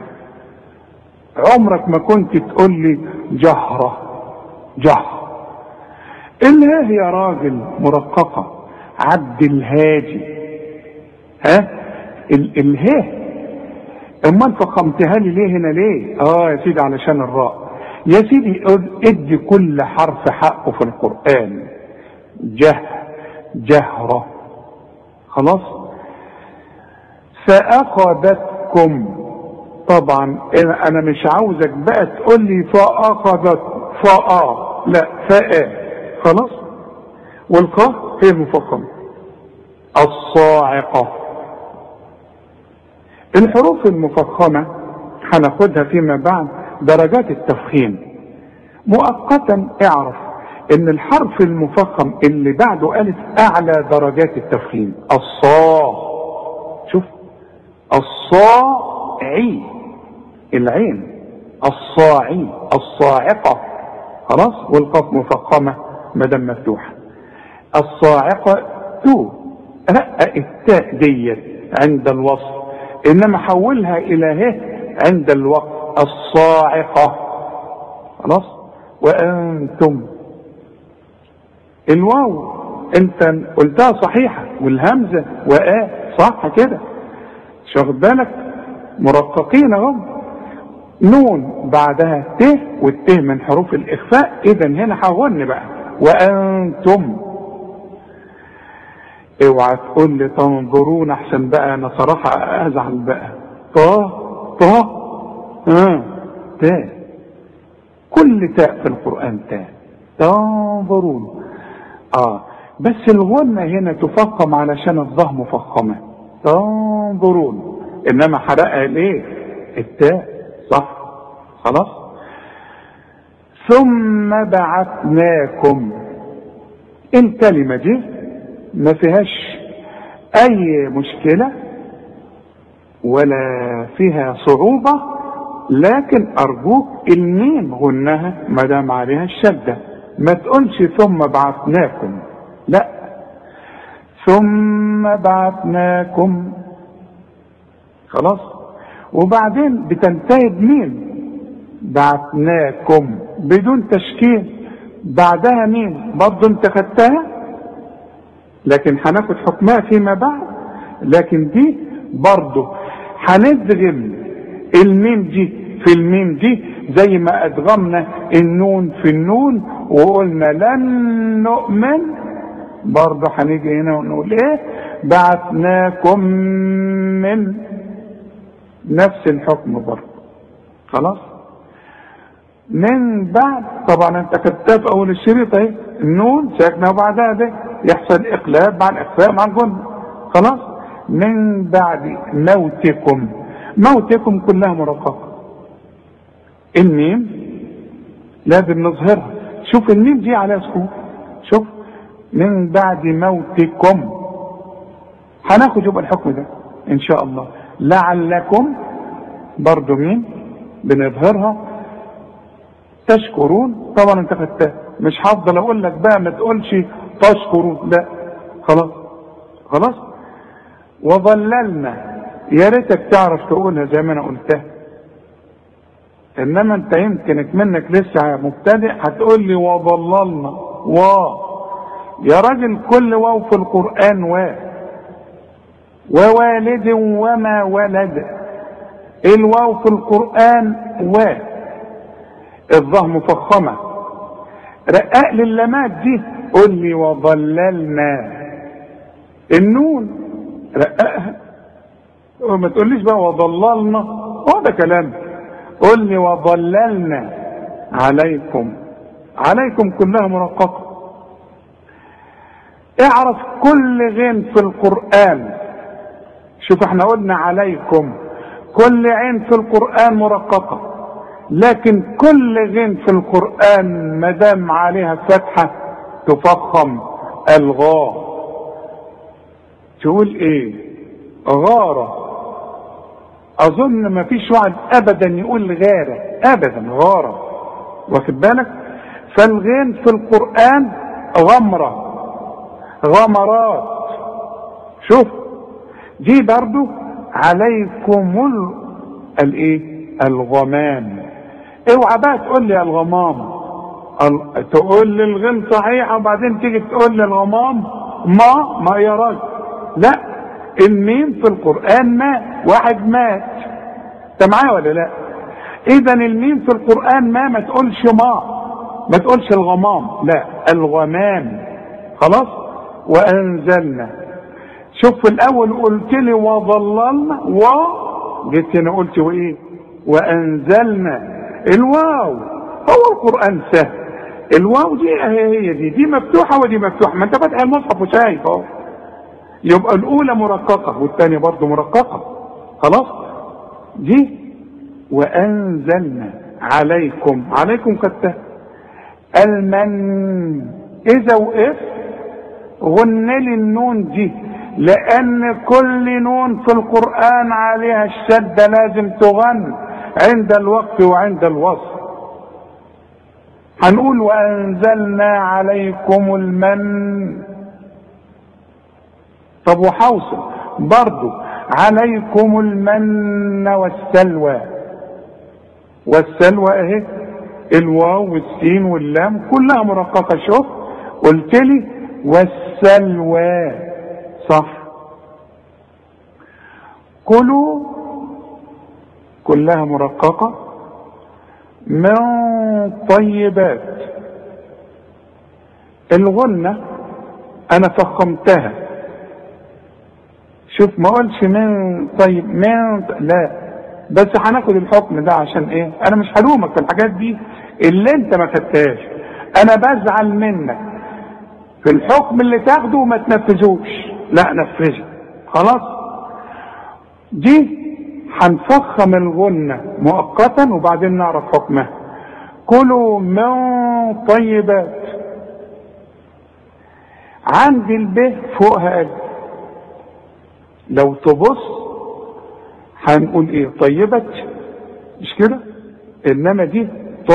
عمرك ما كنت تقول لي جهره جهر. الهاء يا راجل مرققه، عبد الهادي، ها الهاء، اما انت فخمتها لي ليه هنا ليه؟ يا سيدي علشان الراء. يا سيدي ادي كل حرف حقه في القرآن. جهرة. خلاص، فأخذتكم. طبعا انا مش عاوزك بقى تقول لي فأخذت لا، خلاص، والقاف هي المفخمة. الصاعقة. الحروف المفخمة هناخدها فيما بعد درجات التفخيم. مؤقتا اعرف ان الحرف المفخم اللي بعده الف اعلى درجات التفخيم. شوف، الصاعي، العين، الصاعي، الصاعقة. خلاص، والقاف مفخمة مدام مفتوحة. الصاعقة رقق التاء ديت عند الوصل، انما حولها الى ه عند الوقف. الصاعقة. خلاص، وانتم. الواو انت قلتها صحيحة، والهمزة صح كده، مش واخد بالك؟ مرققين اهو. نون بعدها ت، والت من حروف الاخفاء، اذا هنا هغن بقى وانتم. اوعى تقول لي تنظرون، احسن بقى انا صراحة ازعل بقى. تاء، كل تاء في القرآن تاء. تنظرون. بس الغنة هنا تفخم علشان الظه مفخمة. تنظرون، انما حرقها ليه؟ التاء، صح. خلاص، ثم بعثناكم. الكلمة دي ما فيهاش اي مشكلة ولا فيها صعوبة، لكن ارجوك الميم غنها ما دام عليها الشدة. ما تقولش ثم بعثناكم، لا، ثم بعثناكم. خلاص، وبعدين بتنتهي بميم. بعثناكم بدون تشكيل، بعدها ميم برضه انت خدتها، لكن هناخد حكمها فيما بعد. لكن دي برضه هندغم الميم دي في الميم دي، زي ما ادغمنا النون في النون وقلنا لن نؤمن، برضه هنيجي هنا ونقول ايه؟ بعثناكم من نفس الحكم برضه. خلاص، من بعد. طبعا انت كتبت في اول الشريط اهي النون ساكنه وبعدها ده يحصل اقلاب مع الاخفاء مع الجن. خلاص، من بعد موتكم. موتكم كلها مرققه. الميم لازم نظهرها. شوف الميم دي على سكون. شوف، من بعد موتكم. هناخد يبقى الحكم ده ان شاء الله. لعلكم برضو ميم بنظهرها. تشكرون طبعا انت خدتها، مش هفضل اقول لك بقى ما تقولش تشكرون، لا، خلاص. وظللنا، يا ريتك تعرف تقولها زي ما انا قلتها، انما انت يمكنك منك لسه مبتدئ هتقول لي وظللنا. يا راجل كل واو في القرآن ووالد وما ولد. الواو في القرآن الظه مفخمة. رقق لي اللمات دي، قول لي وظللنا. النون رققها، وما تقوليش بقى وضللنا، هو ده كلام. قول لي وضللنا عليكم، عليكم كلها مرققة. اعرف كل غين في القرآن، شوف احنا قلنا عليكم، كل عين في القرآن مرققة، لكن كل غين في القرآن مدام عليها فتحة تفخم. الغاء تقول ايه؟ غارة. اظن ما فيش واحد ابدا يقول غارة ابدا، غارة، واخد بالك؟ فالغين في القرآن غمرة، غمرات. شوف دي برضو عليكم الايه؟ الغمام. اوعى بقى تقول لي الغمام، تقول لي الغين صحيحة وبعدين تيجي تقول لي الغمام. ما يا راجل، لا، الميم في القرآن مات، واحد مات. انت معايا ولا لا؟ اذا الميم في القرآن ما تقولش ما تقولش الغمام، لا، الغمام. خلاص. وانزلنا. شوف في الاول قلت لي وظللنا، جيت هنا قلت وايه؟ وانزلنا. الواو، هو القرآن سهل. الواو دي هي دي مفتوحة ودي مفتوحة، ما انت فاتح المصحف وشايف اهو. يبقى الاولى مرققة والثانية برضو مرققة. خلاص. دي وانزلنا عليكم، عليكم كتاب المن. اذا وقف غن لي النون دي، لان كل نون في القرآن عليها الشدة لازم تغن عند الوقف وعند الوصف. هنقول وانزلنا عليكم المن. طب وحوصل برضو عليكم المن والسلوى. والسلوى اهي، الواو والسين واللام كلها مرققة. شوف قلت لي والسلوى، صح. كلوا كلها مرققة. من طيبات. الغنة انا فخمتها. شوف ما قلش من طيب، لا، بس هناخد الحكم ده عشان ايه؟ انا مش هلومك في الحاجات دي اللي انت ما خدتهاش، انا بزعل منك في الحكم اللي تاخده وما تنفذوش. لا، نفذه. خلاص. دي هنفخم الغنة مؤقتا وبعدين نعرف حكمها. كلوا من طيبات. عندي الب فوقها ألف، لو تبص هنقول ايه؟ طيبت، مش كده؟ انما دي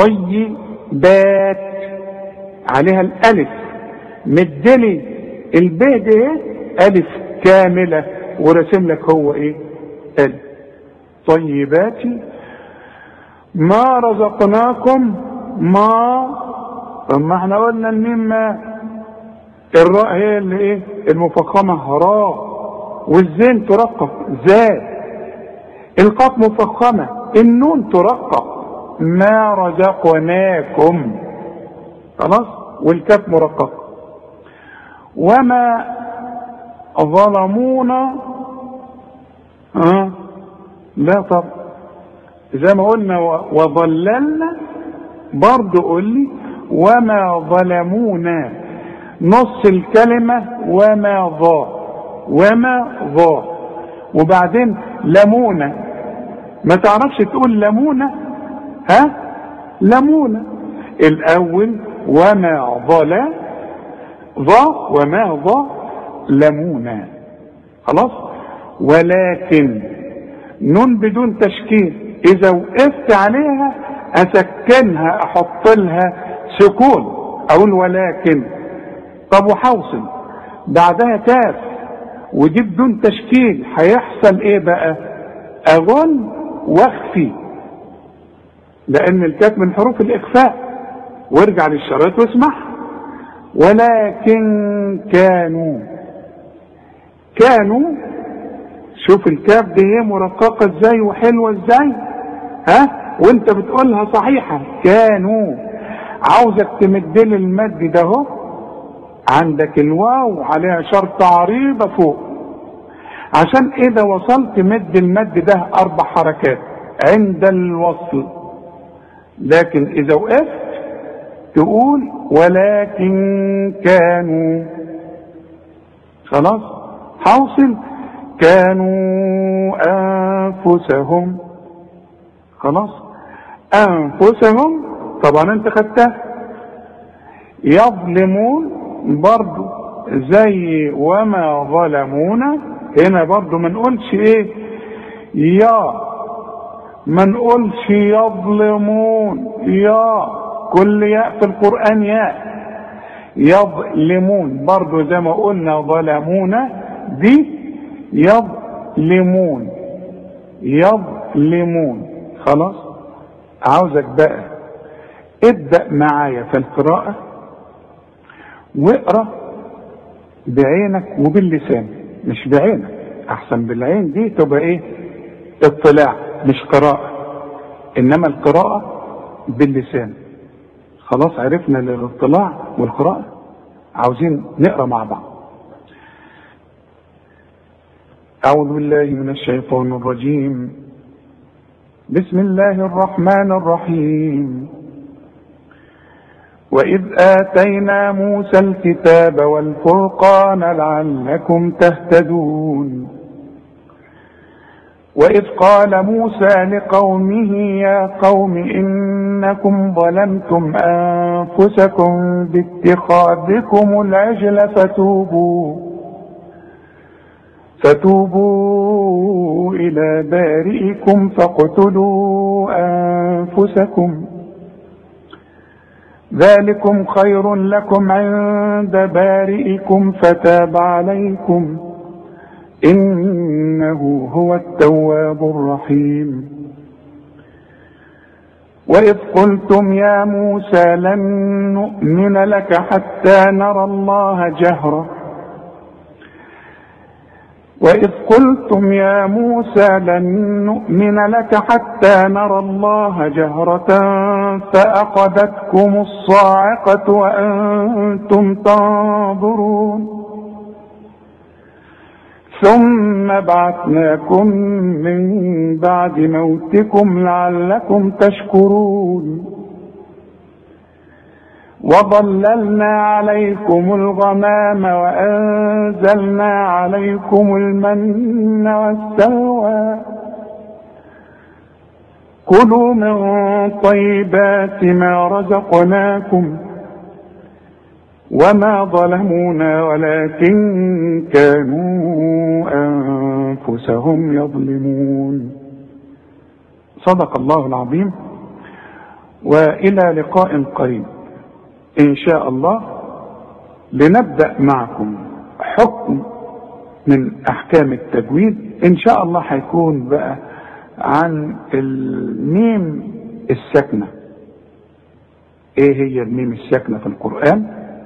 طيبات عليها الالف، مدلي الب دي الف كامله ورسم لك هو ايه؟ الف. طيبات ما رزقناكم. طب ما احنا قلنا الميم ما، الراء هي اللي ايه؟ المفخمه راء، والزين ترقق زاد، القاف مفخمه، النون ترقق ما رزقناكم. خلاص. والكاف مرقق. وما ظلمونا. لا، طب زي ما قلنا وظللنا، برضو قول لي وما ظلمونا، نص الكلمة وما ظا، وبعدين لمونا. ما تعرفش تقول لمونا، لمونا الاول وما ظلا وما ظا لمونا. خلاص. ولكن نون بدون تشكيل، اذا وقفت عليها اسكنها، احط لها سكون، اقول ولكن. طب وحوصل بعدها كاف ودي بدون تشكيل، هيحصل ايه بقى؟ اغن واخفي، لان الكاف من حروف الاخفاء. وارجع للشريط واسمع. ولكن كانوا. شوف الكاف دي هي مرققه ازاي وحلوه ازاي، وانت بتقولها صحيحه. كانوا. عاوزك تمدلي المد ده اهو، عندك الواو عليها شرط عريضة فوق، عشان إذا وصلت مد المد ده 4 حركات عند الوصل، لكن إذا وقفت تقول ولكن كانوا. خلاص حوصل كانوا أنفسهم. خلاص أنفسهم طبعا انت خدتها. يظلمون برضو زي وما ظلمونا، هنا برضو ما نقولش ايه ما نقولش يظلمون، كل ياء في القرآن ياء. يظلمون برضو زي ما قلنا ظلمونا دي يظلمون. خلاص عاوزك بقى ابدأ معايا في القراءة واقرأ بعينك وباللسان، مش بعينك احسن، بالعين دي تبقى ايه اطلاع مش قراءة، انما القراءة باللسان. خلاص عرفنا الاطلاع والقراءة، عاوزين نقرأ مع بعض. أعوذ بالله من الشيطان الرجيم. بسم الله الرحمن الرحيم. وإذ آتينا موسى الكتاب والفرقان لعلكم تهتدون. وإذ قال موسى لقومه يا قوم إنكم ظلمتم أنفسكم باتخاذكم العجل فتوبوا إلى بارئكم فاقتلوا أنفسكم ذلكم خير لكم عند بارئكم فتاب عليكم إنه هو التواب الرحيم. وإذ قلتم يا موسى لن نؤمن لك حتى نرى الله جهرة وإذ قلتم يا موسى لن نؤمن لك حتى نرى الله جهرة فأخذتكم الصاعقة وأنتم تنظرون ثم بعثناكم من بعد موتكم لعلكم تشكرون وظللنا عليكم الغمام وأنزلنا عليكم المن والسلوى كلوا من طيبات ما رزقناكم وما ظلمونا ولكن كانوا أنفسهم يظلمون. صدق الله العظيم. وإلى لقاء قريب إن شاء الله، لنبدأ معكم حكم من أحكام التجويد. إن شاء الله هيكون بقى عن الميم الساكنة. إيه هي الميم الساكنة في القرآن؟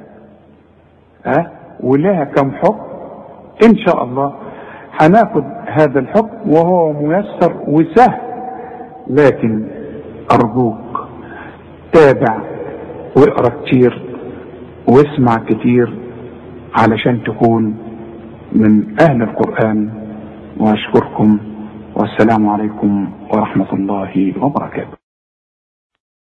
ولها كم حكم؟ إن شاء الله هناخد هذا الحكم وهو ميسر وسهل، لكن أرجوك تابع واقرأ كتير واسمع كتير علشان تكون من أهل القرآن. وأشكركم والسلام عليكم ورحمة الله وبركاته.